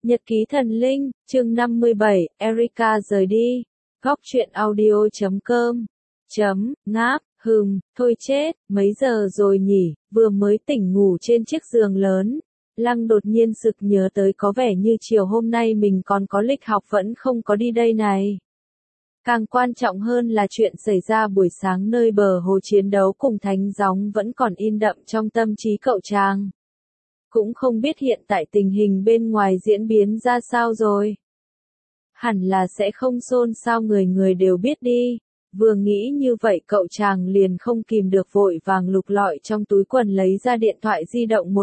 Nhật ký thần linh, chương 57, Erika rời đi. Góc truyện audio.com. Ngáp, thôi chết, mấy giờ rồi nhỉ, vừa mới tỉnh ngủ trên chiếc giường lớn. Lăng đột nhiên sực nhớ tới có vẻ như chiều hôm nay mình còn có lịch học vẫn không có đi đây này. Càng quan trọng hơn là chuyện xảy ra buổi sáng nơi bờ hồ chiến đấu cùng Thánh Gióng vẫn còn in đậm trong tâm trí cậu chàng. Cũng không biết hiện tại tình hình bên ngoài diễn biến ra sao rồi. Hẳn là sẽ không xôn xao người người đều biết đi. Vừa nghĩ như vậy cậu chàng liền không kìm được vội vàng lục lọi trong túi quần lấy ra điện thoại di động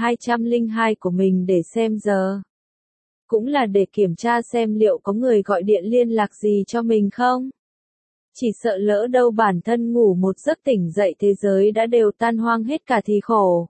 1202 của mình để xem giờ. Cũng là để kiểm tra xem liệu có người gọi điện liên lạc gì cho mình không. Chỉ sợ lỡ đâu bản thân ngủ một giấc tỉnh dậy thế giới đã đều tan hoang hết cả thì khổ.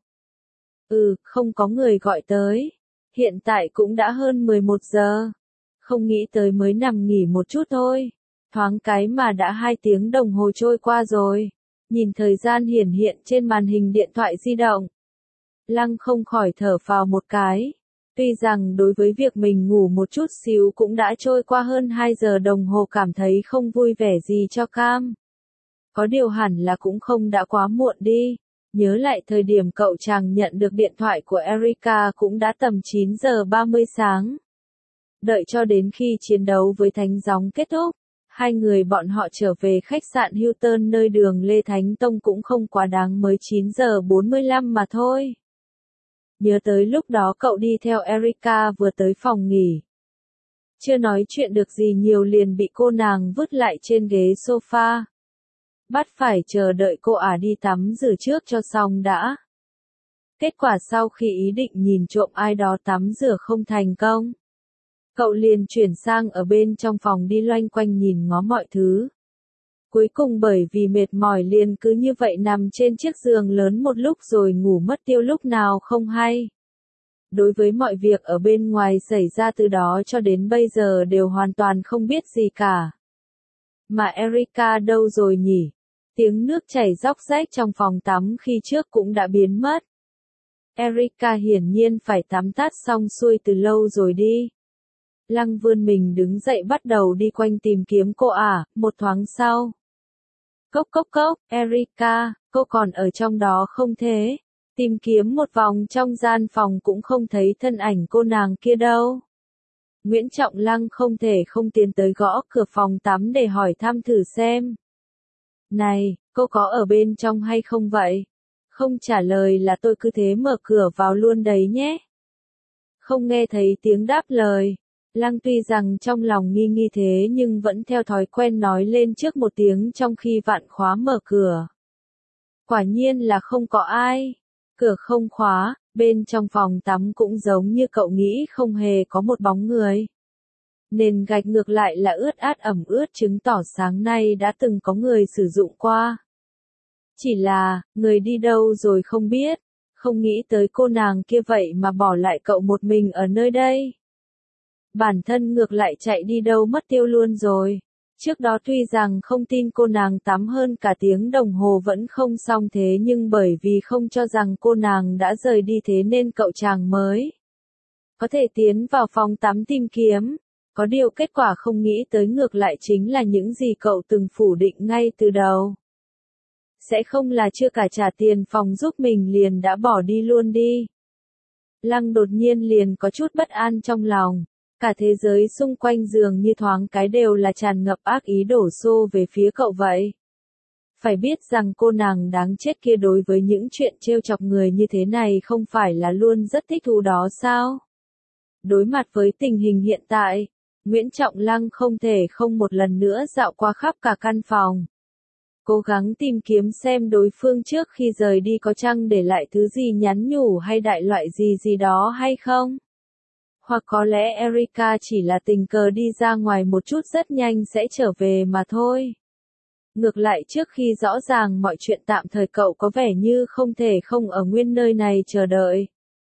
Không có người gọi tới. Hiện tại cũng đã hơn 11 giờ. Không nghĩ tới mới nằm nghỉ một chút thôi. Thoáng cái mà đã 2 tiếng đồng hồ trôi qua rồi. Nhìn thời gian hiển hiện trên màn hình điện thoại di động. Lăng không khỏi thở phào một cái. Tuy rằng đối với việc mình ngủ một chút xíu cũng đã trôi qua hơn 2 giờ đồng hồ cảm thấy không vui vẻ gì cho cam. Có điều hẳn là cũng không đã quá muộn đi. Nhớ lại thời điểm cậu chàng nhận được điện thoại của Erika cũng đã tầm 9 giờ 30 sáng. Đợi cho đến khi chiến đấu với Thánh Gióng kết thúc, hai người bọn họ trở về khách sạn Hilton nơi đường Lê Thánh Tông cũng không quá đáng mới 9 giờ 45 mà thôi. Nhớ tới lúc đó cậu đi theo Erika vừa tới phòng nghỉ. Chưa nói chuyện được gì nhiều liền bị cô nàng vứt lại trên ghế sofa. Bắt phải chờ đợi cô đi tắm rửa trước cho xong đã. Kết quả sau khi ý định nhìn trộm ai đó tắm rửa không thành công. Cậu liền chuyển sang ở bên trong phòng đi loanh quanh nhìn ngó mọi thứ. Cuối cùng bởi vì mệt mỏi liền cứ như vậy nằm trên chiếc giường lớn một lúc rồi ngủ mất tiêu lúc nào không hay. Đối với mọi việc ở bên ngoài xảy ra từ đó cho đến bây giờ đều hoàn toàn không biết gì cả. Mà Erika đâu rồi nhỉ? Tiếng nước chảy róc rách trong phòng tắm khi trước cũng đã biến mất. Erika hiển nhiên phải tắm tát xong xuôi từ lâu rồi đi. Lăng vươn mình đứng dậy bắt đầu đi quanh tìm kiếm cô một thoáng sau. Cốc, Erika, cô còn ở trong đó không thế? Tìm kiếm một vòng trong gian phòng cũng không thấy thân ảnh cô nàng kia đâu. Nguyễn Trọng Lăng không thể không tiến tới gõ cửa phòng tắm để hỏi thăm thử xem. Này, cô có ở bên trong hay không vậy? Không trả lời là tôi cứ thế mở cửa vào luôn đấy nhé. Không nghe thấy tiếng đáp lời. Lăng tuy rằng trong lòng nghi thế nhưng vẫn theo thói quen nói lên trước một tiếng trong khi vặn khóa mở cửa. Quả nhiên là không có ai. Cửa không khóa, bên trong phòng tắm cũng giống như cậu nghĩ không hề có một bóng người. Nền gạch ngược lại là ướt át ẩm ướt chứng tỏ sáng nay đã từng có người sử dụng qua. Chỉ là, người đi đâu rồi không biết, không nghĩ tới cô nàng kia vậy mà bỏ lại cậu một mình ở nơi đây. Bản thân ngược lại chạy đi đâu mất tiêu luôn rồi. Trước đó tuy rằng không tin cô nàng tắm hơn cả tiếng đồng hồ vẫn không xong thế nhưng bởi vì không cho rằng cô nàng đã rời đi thế nên cậu chàng mới có thể tiến vào phòng tắm tìm kiếm. Có điều kết quả không nghĩ tới ngược lại chính là những gì cậu từng phủ định ngay từ đầu. Sẽ không là chưa cả trả tiền phòng giúp mình liền đã bỏ đi luôn đi. Lăng đột nhiên liền có chút bất an trong lòng. Cả thế giới xung quanh dường như thoáng cái đều là tràn ngập ác ý đổ xô về phía cậu vậy. Phải biết rằng cô nàng đáng chết kia đối với những chuyện trêu chọc người như thế này không phải là luôn rất thích thú đó sao? Đối mặt với tình hình hiện tại, Nguyễn Trọng Lăng không thể không một lần nữa dạo qua khắp cả căn phòng. Cố gắng tìm kiếm xem đối phương trước khi rời đi có chăng để lại thứ gì nhắn nhủ hay đại loại gì đó hay không? Hoặc có lẽ Erika chỉ là tình cờ đi ra ngoài một chút rất nhanh sẽ trở về mà thôi. Ngược lại trước khi rõ ràng mọi chuyện tạm thời cậu có vẻ như không thể không ở nguyên nơi này chờ đợi.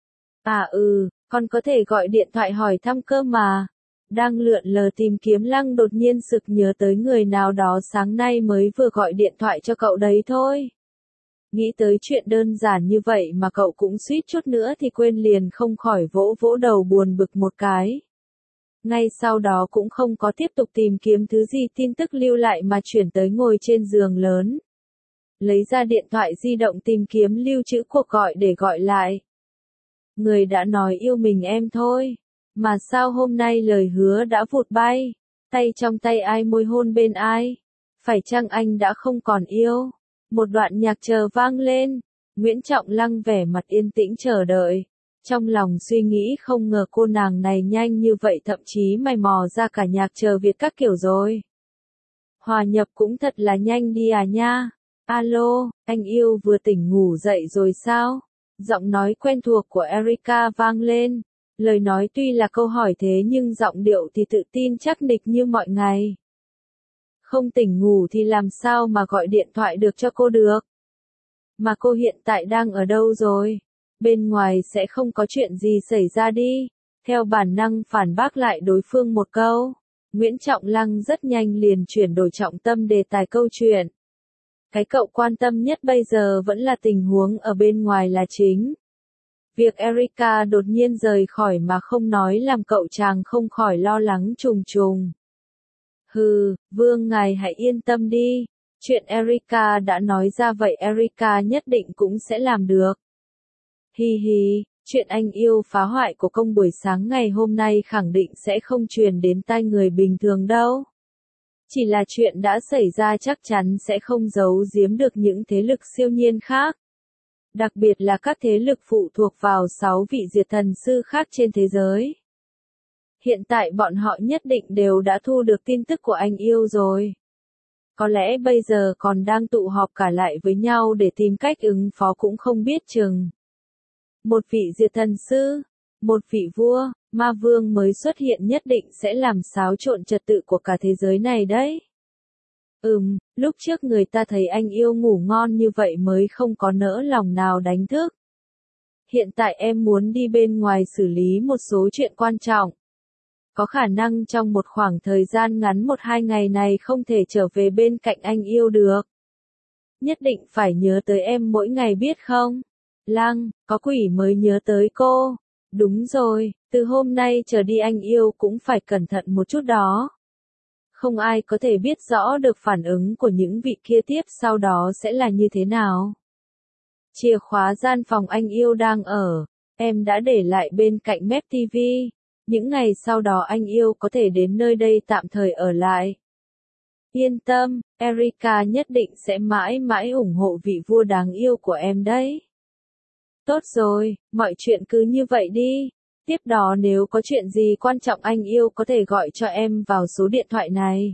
Con có thể gọi điện thoại hỏi thăm cơ mà. Đang lượn lờ tìm kiếm Lăng đột nhiên sực nhớ tới người nào đó sáng nay mới vừa gọi điện thoại cho cậu đấy thôi. Nghĩ tới chuyện đơn giản như vậy mà cậu cũng suýt chút nữa thì quên liền không khỏi vỗ vỗ đầu buồn bực một cái. Ngay sau đó cũng không có tiếp tục tìm kiếm thứ gì tin tức lưu lại mà chuyển tới ngồi trên giường lớn. Lấy ra điện thoại di động tìm kiếm lưu trữ cuộc gọi để gọi lại. Người đã nói yêu mình em thôi. Mà sao hôm nay lời hứa đã vụt bay? Tay trong tay ai môi hôn bên ai? Phải chăng anh đã không còn yêu? Một đoạn nhạc chờ vang lên. Nguyễn Trọng Lăng vẻ mặt yên tĩnh chờ đợi. Trong lòng suy nghĩ không ngờ cô nàng này nhanh như vậy thậm chí mày mò ra cả nhạc chờ Việt các kiểu rồi. Hòa nhập cũng thật là nhanh đi à nha. Alo, anh yêu vừa tỉnh ngủ dậy rồi sao? Giọng nói quen thuộc của Erika vang lên. Lời nói tuy là câu hỏi thế nhưng giọng điệu thì tự tin chắc nịch như mọi ngày. Không tỉnh ngủ thì làm sao mà gọi điện thoại được cho cô được? Mà cô hiện tại đang ở đâu rồi? Bên ngoài sẽ không có chuyện gì xảy ra đi. Theo bản năng phản bác lại đối phương một câu. Nguyễn Trọng Lăng rất nhanh liền chuyển đổi trọng tâm đề tài câu chuyện. Cái cậu quan tâm nhất bây giờ vẫn là tình huống ở bên ngoài là chính. Việc Erika đột nhiên rời khỏi mà không nói làm cậu chàng không khỏi lo lắng trùng trùng. Hừ, Vương ngài hãy yên tâm đi. Chuyện Erika đã nói ra vậy Erika nhất định cũng sẽ làm được. Hi hi, chuyện anh yêu phá hoại của công buổi sáng ngày hôm nay khẳng định sẽ không truyền đến tai người bình thường đâu. Chỉ là chuyện đã xảy ra chắc chắn sẽ không giấu giếm được những thế lực siêu nhiên khác. Đặc biệt là các thế lực phụ thuộc vào 6 vị diệt thần sư khác trên thế giới. Hiện tại bọn họ nhất định đều đã thu được tin tức của anh yêu rồi. Có lẽ bây giờ còn đang tụ họp cả lại với nhau để tìm cách ứng phó cũng không biết chừng. Một vị diệt thần sư, một vị vua, ma vương mới xuất hiện nhất định sẽ làm xáo trộn trật tự của cả thế giới này đấy. Lúc trước người ta thấy anh yêu ngủ ngon như vậy mới không có nỡ lòng nào đánh thức. Hiện tại em muốn đi bên ngoài xử lý một số chuyện quan trọng. Có khả năng trong một khoảng thời gian ngắn 1-2 ngày này không thể trở về bên cạnh anh yêu được. Nhất định phải nhớ tới em mỗi ngày biết không? Lăng, có quỷ mới nhớ tới cô. Đúng rồi, từ hôm nay trở đi anh yêu cũng phải cẩn thận một chút đó. Không ai có thể biết rõ được phản ứng của những vị kia tiếp sau đó sẽ là như thế nào. Chìa khóa gian phòng anh yêu đang ở, em đã để lại bên cạnh mép TV. Những ngày sau đó anh yêu có thể đến nơi đây tạm thời ở lại. Yên tâm, Erika nhất định sẽ mãi mãi ủng hộ vị vua đáng yêu của em đấy. Tốt rồi, mọi chuyện cứ như vậy đi. Tiếp đó nếu có chuyện gì quan trọng anh yêu có thể gọi cho em vào số điện thoại này.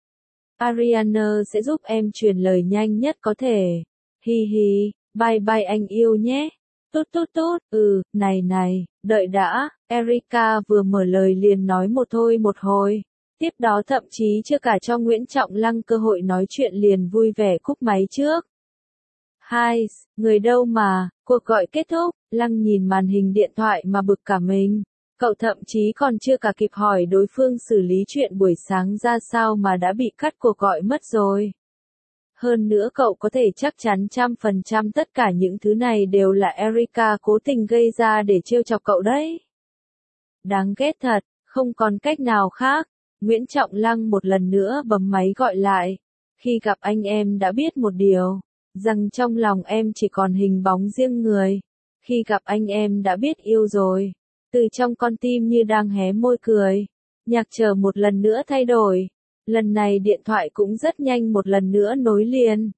Ariana sẽ giúp em truyền lời nhanh nhất có thể. Hi hi, bye bye anh yêu nhé. Tút tút tút, này, đợi đã, Erika vừa mở lời liền nói một thôi một hồi. Tiếp đó thậm chí chưa cả cho Nguyễn Trọng Lăng cơ hội nói chuyện liền vui vẻ cúp máy trước. Hai, người đâu mà, cuộc gọi kết thúc, Lăng nhìn màn hình điện thoại mà bực cả mình. Cậu thậm chí còn chưa cả kịp hỏi đối phương xử lý chuyện buổi sáng ra sao mà đã bị cắt cuộc gọi mất rồi. Hơn nữa cậu có thể chắc chắn 100% tất cả những thứ này đều là Erika cố tình gây ra để trêu chọc cậu đấy. Đáng ghét thật, không còn cách nào khác. Nguyễn Trọng Lăng một lần nữa bấm máy gọi lại. Khi gặp anh em đã biết một điều, rằng trong lòng em chỉ còn hình bóng riêng người. Khi gặp anh em đã biết yêu rồi. Từ trong con tim như đang hé môi cười. Nhạc chờ một lần nữa thay đổi. Lần này điện thoại cũng rất nhanh một lần nữa nối liền.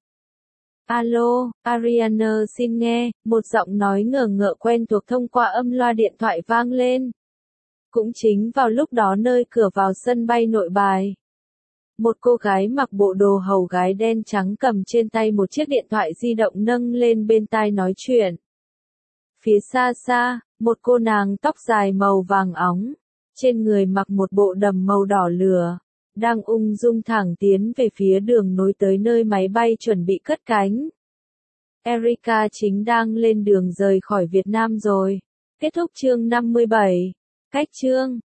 Alo, Ariana xin nghe, một giọng nói ngờ ngợ quen thuộc thông qua âm loa điện thoại vang lên. Cũng chính vào lúc đó nơi cửa vào sân bay Nội Bài. Một cô gái mặc bộ đồ hầu gái đen trắng cầm trên tay một chiếc điện thoại di động nâng lên bên tai nói chuyện. Phía xa xa, một cô nàng tóc dài màu vàng óng, trên người mặc một bộ đầm màu đỏ lửa, đang ung dung thẳng tiến về phía đường nối tới nơi máy bay chuẩn bị cất cánh. Erika chính đang lên đường rời khỏi Việt Nam rồi. Kết thúc chương 57. Cách chương